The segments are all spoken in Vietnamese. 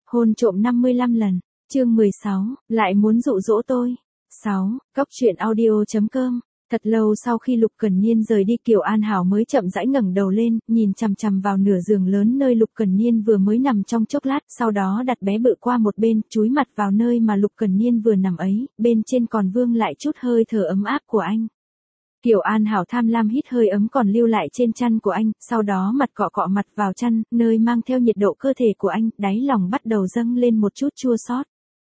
Hôn trộm 55 lần. Chương 16, lại muốn dụ dỗ tôi. 6. Cóc truyện audio.com. Thật lâu sau khi Lục Cẩn Niên rời đi, Kiều An Hảo mới chậm rãi ngẩng đầu lên, nhìn chằm chằm vào nửa giường lớn nơi Lục Cẩn Niên vừa mới nằm trong chốc lát, sau đó đặt bé bự qua một bên, chúi mặt vào nơi mà Lục Cẩn Niên vừa nằm ấy, bên trên còn vương lại chút hơi thở ấm áp của anh. Kiều An Hảo tham lam hít hơi ấm còn lưu lại trên chăn của anh, sau đó mặt cọ cọ mặt vào chăn, nơi mang theo nhiệt độ cơ thể của anh, đáy lòng bắt đầu dâng lên một chút chua xót.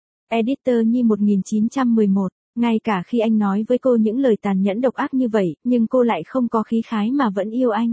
Editor Nhi 1911. Ngay cả khi anh nói với cô những lời tàn nhẫn độc ác như vậy, nhưng cô lại không có khí khái mà vẫn yêu anh.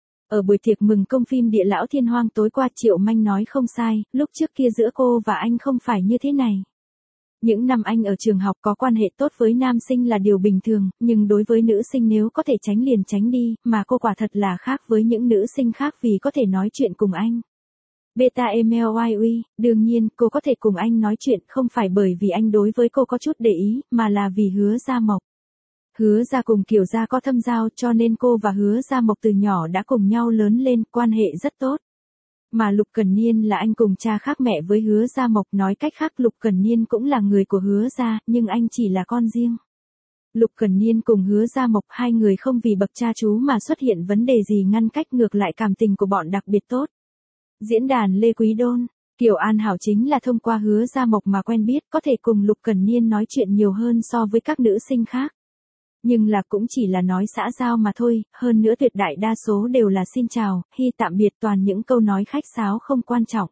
Ở buổi tiệc mừng công phim Địa Lão Thiên Hoang tối qua, Triệu Manh nói không sai, lúc trước kia giữa cô và anh không phải như thế này. Những năm anh ở trường học có quan hệ tốt với nam sinh là điều bình thường, nhưng đối với nữ sinh nếu có thể tránh liền tránh đi, mà cô quả thật là khác với những nữ sinh khác vì có thể nói chuyện cùng anh. Beta MLYU, đương nhiên, cô có thể cùng anh nói chuyện không phải bởi vì anh đối với cô có chút để ý, mà là vì Hứa Gia Mộc. Hứa Gia cùng Kiều Gia có thâm giao cho nên cô và Hứa Gia Mộc từ nhỏ đã cùng nhau lớn lên, quan hệ rất tốt. Mà Lục Cẩn Niên là anh cùng cha khác mẹ với Hứa Gia Mộc, nói cách khác Lục Cẩn Niên cũng là người của Hứa Gia, nhưng anh chỉ là con riêng. Lục Cẩn Niên cùng Hứa Gia Mộc hai người không vì bậc cha chú mà xuất hiện vấn đề gì ngăn cách, ngược lại cảm tình của bọn đặc biệt tốt. Diễn đàn Lê Quý Đôn, Kiều An Hảo chính là thông qua Hứa Gia Mộc mà quen biết, có thể cùng Lục Cẩn Niên nói chuyện nhiều hơn so với các nữ sinh khác. Nhưng là cũng chỉ là nói xã giao mà thôi, hơn nữa tuyệt đại đa số đều là xin chào, hi tạm biệt, toàn những câu nói khách sáo không quan trọng.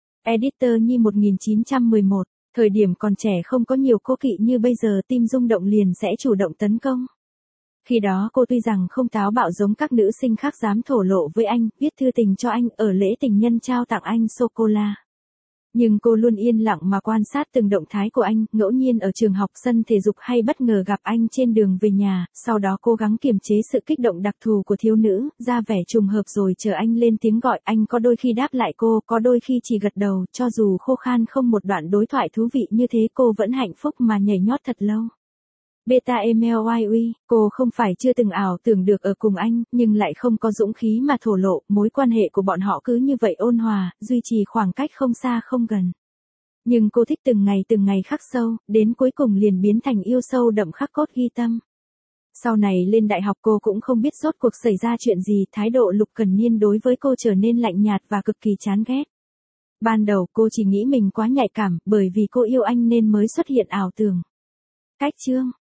Editor Nhi 1911, thời điểm còn trẻ không có nhiều cố kỵ như bây giờ, tim rung động liền sẽ chủ động tấn công. Khi đó cô tuy rằng không táo bạo giống các nữ sinh khác dám thổ lộ với anh, viết thư tình cho anh, ở lễ tình nhân trao tặng anh sô-cô-la. Nhưng cô luôn yên lặng mà quan sát từng động thái của anh, ngẫu nhiên ở trường học, sân thể dục hay bất ngờ gặp anh trên đường về nhà, sau đó cố gắng kiềm chế sự kích động đặc thù của thiếu nữ, ra vẻ trùng hợp rồi chờ anh lên tiếng gọi, anh có đôi khi đáp lại cô, có đôi khi chỉ gật đầu, cho dù khô khan không một đoạn đối thoại thú vị như thế cô vẫn hạnh phúc mà nhảy nhót thật lâu. Beta MLYU, cô không phải chưa từng ảo tưởng được ở cùng anh, nhưng lại không có dũng khí mà thổ lộ, mối quan hệ của bọn họ cứ như vậy ôn hòa, duy trì khoảng cách không xa không gần. Nhưng cô thích từng ngày khắc sâu, đến cuối cùng liền biến thành yêu sâu đậm khắc cốt ghi tâm. Sau này lên đại học cô cũng không biết rốt cuộc xảy ra chuyện gì, thái độ Lục Cẩn Niên đối với cô trở nên lạnh nhạt và cực kỳ chán ghét. Ban đầu cô chỉ nghĩ mình quá nhạy cảm, bởi vì cô yêu anh nên mới xuất hiện ảo tưởng. Cách chương